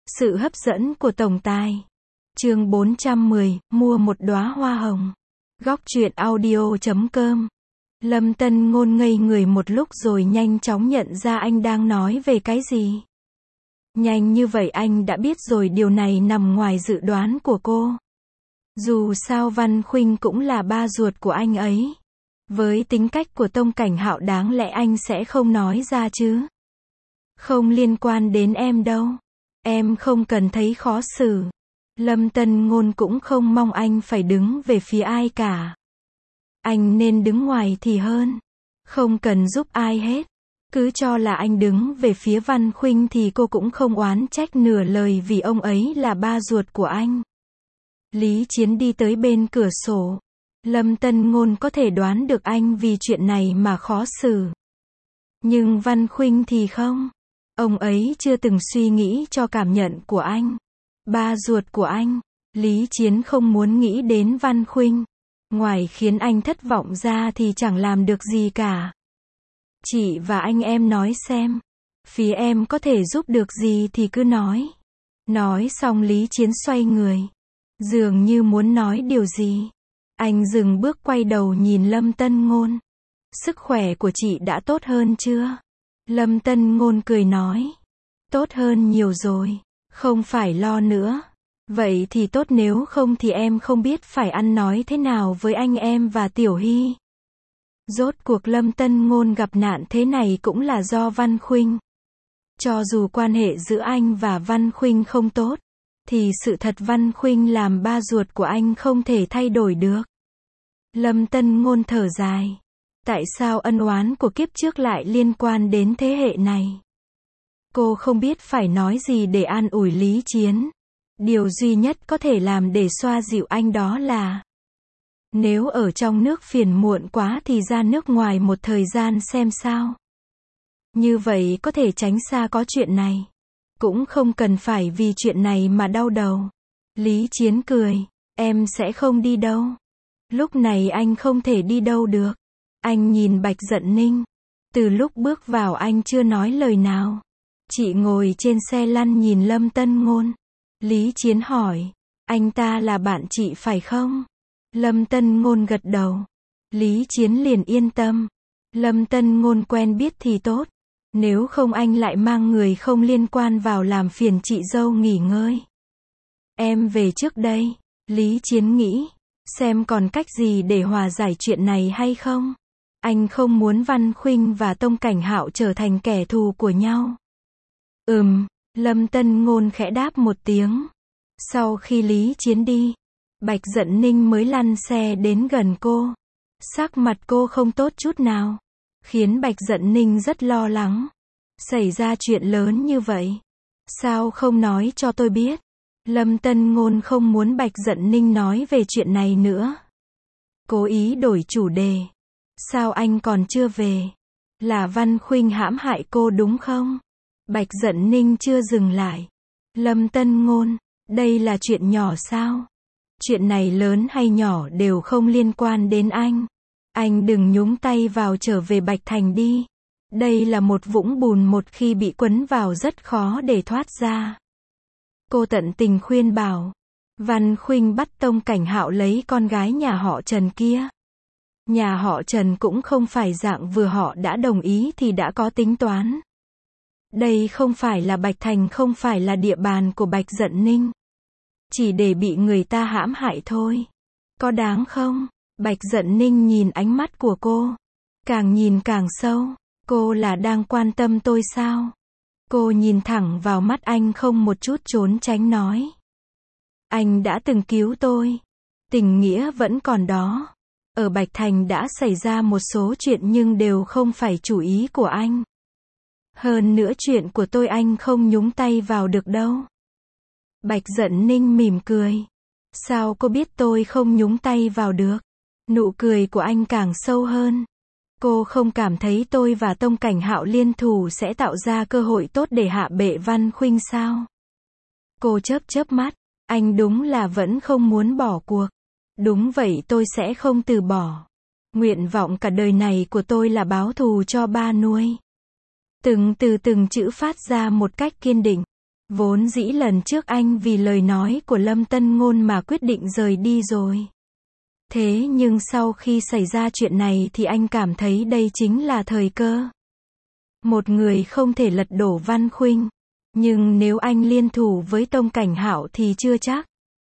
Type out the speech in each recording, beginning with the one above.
Sự hấp dẫn của tổng tài. Chương 410, mua một đóa hoa hồng. Góc truyện audio.com. Lâm Tân Ngôn ngây người một lúc rồi nhanh chóng nhận ra anh đang nói về cái gì. Nhanh như vậy anh đã biết rồi, điều này nằm ngoài dự đoán của cô. Dù sao Văn Khuynh cũng là ba ruột của anh ấy. Với tính cách của Tông Cảnh Hạo đáng lẽ anh sẽ không nói ra chứ. Không liên quan đến em đâu. Em không cần thấy khó xử. Lâm Tân Ngôn cũng không mong anh phải đứng về phía ai cả. Anh nên đứng ngoài thì hơn. Không cần giúp ai hết. Cứ cho là anh đứng về phía Văn Khuynh thì cô cũng không oán trách nửa lời vì ông ấy là ba ruột của anh. Lý Chiến đi tới bên cửa sổ. Lâm Tân Ngôn có thể đoán được anh vì chuyện này mà khó xử. Nhưng Văn Khuynh thì không. Ông ấy chưa từng suy nghĩ cho cảm nhận của anh. Ba ruột của anh. Lý Chiến không muốn nghĩ đến Văn Khuynh. Ngoài khiến anh thất vọng ra thì chẳng làm được gì cả. Chị và anh em nói xem. Phía em có thể giúp được gì thì cứ nói. Nói xong Lý Chiến xoay người. Dường như muốn nói điều gì. Anh dừng bước quay đầu nhìn Lâm Tân Ngôn. Sức khỏe của chị đã tốt hơn chưa? Lâm Tân Ngôn cười nói. Tốt hơn nhiều rồi. Không phải lo nữa. Vậy thì tốt, nếu không thì em không biết phải ăn nói thế nào với anh em và Tiểu Hy. Rốt cuộc Lâm Tân Ngôn gặp nạn thế này cũng là do Văn Khuynh. Cho dù quan hệ giữa anh và Văn Khuynh không tốt, thì sự thật Văn Khuynh làm ba ruột của anh không thể thay đổi được. Lâm Tân Ngôn thở dài. Tại sao ân oán của kiếp trước lại liên quan đến thế hệ này? Cô không biết phải nói gì để an ủi Lý Chiến. Điều duy nhất có thể làm để xoa dịu anh đó là nếu ở trong nước phiền muộn quá thì ra nước ngoài một thời gian xem sao. Như vậy có thể tránh xa có chuyện này. Cũng không cần phải vì chuyện này mà đau đầu. Lý Chiến cười. Em sẽ không đi đâu. Lúc này anh không thể đi đâu được. Anh nhìn Bạch Dận Ninh. Từ lúc bước vào anh chưa nói lời nào. Chị ngồi trên xe lăn nhìn Lâm Tân Ngôn. Lý Chiến hỏi. Anh ta là bạn chị phải không? Lâm Tân Ngôn gật đầu. Lý Chiến liền yên tâm. Lâm Tân Ngôn quen biết thì tốt. Nếu không anh lại mang người không liên quan vào làm phiền chị dâu nghỉ ngơi. Em về trước đây. Lý Chiến nghĩ. Xem còn cách gì để hòa giải chuyện này hay không. Anh không muốn Văn Khuynh và Tông Cảnh Hạo trở thành kẻ thù của nhau. Lâm Tân Ngôn khẽ đáp một tiếng. Sau khi Lý Chiến đi, Bạch Dận Ninh mới lăn xe đến gần cô. Sắc mặt cô không tốt chút nào, khiến Bạch Dận Ninh rất lo lắng. Xảy ra chuyện lớn như vậy, sao không nói cho tôi biết? Lâm Tân Ngôn không muốn Bạch Dận Ninh nói về chuyện này nữa. Cố ý đổi chủ đề. Sao anh còn chưa về? Là Văn Khuynh hãm hại cô đúng không? Bạch Dận Ninh chưa dừng lại. Lâm Tân Ngôn, đây là chuyện nhỏ sao? Chuyện này lớn hay nhỏ đều không liên quan đến anh. Anh đừng nhúng tay vào, trở về Bạch Thành đi. Đây là một vũng bùn, một khi bị quấn vào rất khó để thoát ra. Cô tận tình khuyên bảo. Văn Khuynh bắt Tông Cảnh Hạo lấy con gái nhà họ Trần kia. Nhà họ Trần cũng không phải dạng vừa họ đã đồng ý thì đã có tính toán. Đây không phải là Bạch Thành, không phải là địa bàn của Bạch Dận Ninh. Chỉ để bị người ta hãm hại thôi. Có đáng không? Bạch Dận Ninh nhìn ánh mắt của cô. Càng nhìn càng sâu. Cô là đang quan tâm tôi sao? Cô nhìn thẳng vào mắt anh không một chút trốn tránh nói. Anh đã từng cứu tôi. Tình nghĩa vẫn còn đó. Ở Bạch Thành đã xảy ra một số chuyện nhưng đều không phải chủ ý của anh. Hơn nữa chuyện của tôi anh không nhúng tay vào được đâu. Bạch Dận Ninh mỉm cười. Sao cô biết tôi không nhúng tay vào được? Nụ cười của anh càng sâu hơn. Cô không cảm thấy tôi và Tông Cảnh Hạo liên thủ sẽ tạo ra cơ hội tốt để hạ bệ Văn Khuynh sao? Cô chớp chớp mắt. Anh đúng là vẫn không muốn bỏ cuộc. Đúng vậy, tôi sẽ không từ bỏ. Nguyện vọng cả đời này của tôi là báo thù cho ba nuôi. Từng chữ phát ra một cách kiên định. Vốn dĩ lần trước anh vì lời nói của Lâm Tân Ngôn mà quyết định rời đi rồi. Thế nhưng sau khi xảy ra chuyện này thì anh cảm thấy đây chính là thời cơ. Một người không thể lật đổ Văn Khuynh. Nhưng nếu anh liên thủ với Tông Cảnh Hạo thì chưa chắc.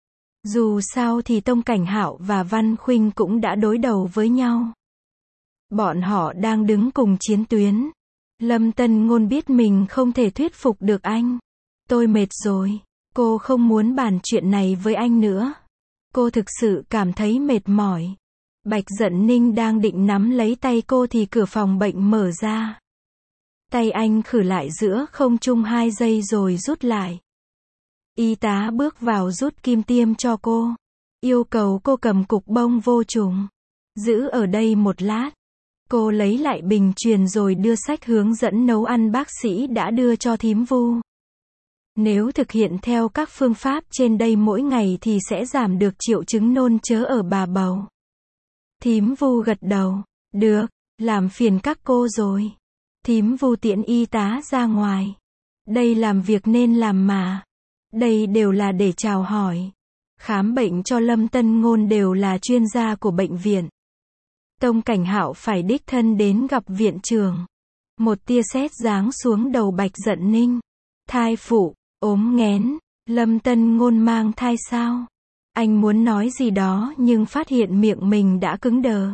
Dù sao thì Tông Cảnh Hạo và Văn Khuynh cũng đã đối đầu với nhau. Bọn họ đang đứng cùng chiến tuyến. Lâm Tân Ngôn biết mình không thể thuyết phục được anh. Tôi mệt rồi. Cô không muốn bàn chuyện này với anh nữa. Cô thực sự cảm thấy mệt mỏi. Bạch Dận Ninh đang định nắm lấy tay cô thì cửa phòng bệnh mở ra. Tay anh khử lại giữa không trung 2 giây rồi rút lại. Y tá bước vào rút kim tiêm cho cô. Yêu cầu cô cầm cục bông vô trùng. Giữ ở đây một lát. Cô lấy lại bình truyền rồi đưa sách hướng dẫn nấu ăn bác sĩ đã đưa cho thím Vu. Nếu thực hiện theo các phương pháp trên đây mỗi ngày thì sẽ giảm được triệu chứng nôn chớ ở bà bầu. Thím Vu gật đầu. Được, làm phiền các cô rồi. Thím Vu tiễn y tá ra ngoài. Đây làm việc nên làm mà. Đây đều là để chào hỏi. Khám bệnh cho Lâm Tân Ngôn đều là chuyên gia của bệnh viện. Tông Cảnh Hạo phải đích thân đến gặp viện trưởng. Một tia sét giáng xuống đầu Bạch Dận Ninh. Thai phụ, ốm nghén, Lâm Tân Ngôn mang thai sao? Anh muốn nói gì đó nhưng phát hiện miệng mình đã cứng đờ.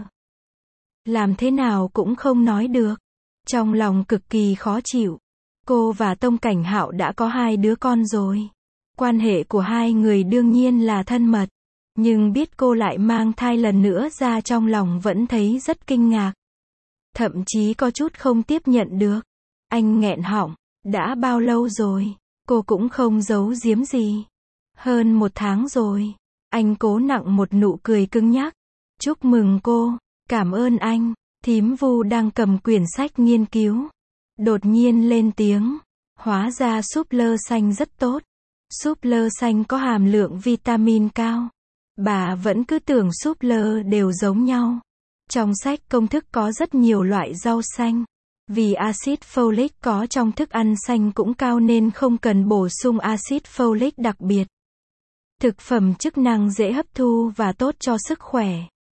Làm thế nào cũng không nói được. Trong lòng cực kỳ khó chịu. Cô và Tông Cảnh Hạo đã có 2 đứa con rồi. Quan hệ của hai người đương nhiên là thân mật. Nhưng biết cô lại mang thai lần nữa ra trong lòng vẫn thấy rất kinh ngạc. Thậm chí có chút không tiếp nhận được. Anh nghẹn họng. Đã bao lâu rồi? Cô cũng không giấu giếm gì. Hơn 1 tháng rồi. Anh cố nặng một nụ cười cứng nhắc. Chúc mừng cô. Cảm ơn anh. Thím Vu đang cầm quyển sách nghiên cứu. Đột nhiên lên tiếng. Hóa ra súp lơ xanh rất tốt. Súp lơ xanh có hàm lượng vitamin cao. Bà vẫn cứ tưởng súp lơ đều giống nhau. Trong sách công thức có rất nhiều loại rau xanh. Vì axit folic có trong thức ăn xanh cũng cao nên không cần bổ sung axit folic đặc biệt. Thực phẩm chức năng dễ hấp thu và tốt cho sức khỏe.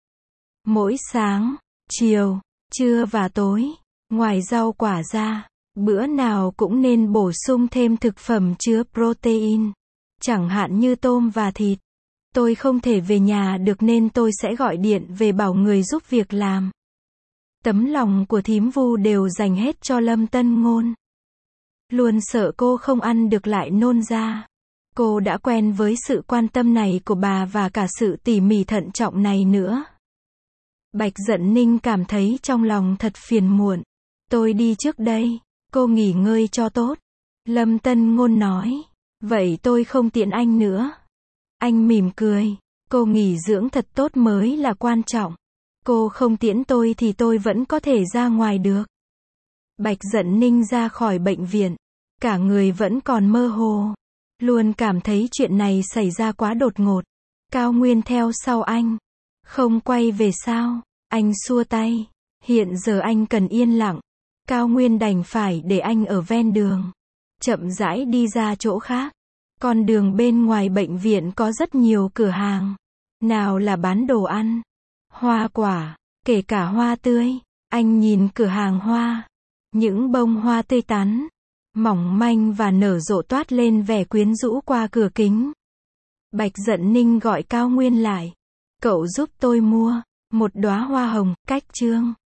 Mỗi sáng, chiều, trưa và tối, ngoài rau quả ra, bữa nào cũng nên bổ sung thêm thực phẩm chứa protein, chẳng hạn như tôm và thịt. Tôi không thể về nhà được nên tôi sẽ gọi điện về bảo người giúp việc làm. Tấm lòng của thím Vu đều dành hết cho Lâm Tân Ngôn. Luôn sợ cô không ăn được lại nôn ra. Cô đã quen với sự quan tâm này của bà và cả sự tỉ mỉ thận trọng này nữa. Bạch Dận Ninh cảm thấy trong lòng thật phiền muộn. Tôi đi trước đây. Cô nghỉ ngơi cho tốt. Lâm Tân Ngôn nói. Vậy tôi không tiện anh nữa. Anh mỉm cười. Cô nghỉ dưỡng thật tốt mới là quan trọng. Cô không tiễn tôi thì tôi vẫn có thể ra ngoài được. Bạch Dận Ninh ra khỏi bệnh viện. Cả người vẫn còn mơ hồ. Luôn cảm thấy chuyện này xảy ra quá đột ngột. Cao Nguyên theo sau anh. Không quay về sao? Anh xua tay. Hiện giờ anh cần yên lặng. Cao Nguyên đành phải để anh ở ven đường. Chậm rãi đi ra chỗ khác. Con đường bên ngoài bệnh viện có rất nhiều cửa hàng. Nào là bán đồ ăn, hoa quả, kể cả hoa tươi. Anh nhìn cửa hàng hoa. Những bông hoa tươi tắn, mỏng manh và nở rộ toát lên vẻ quyến rũ qua cửa kính. Bạch Dận Ninh gọi Cao Nguyên lại. Cậu giúp tôi mua một đóa hoa hồng, cách chương.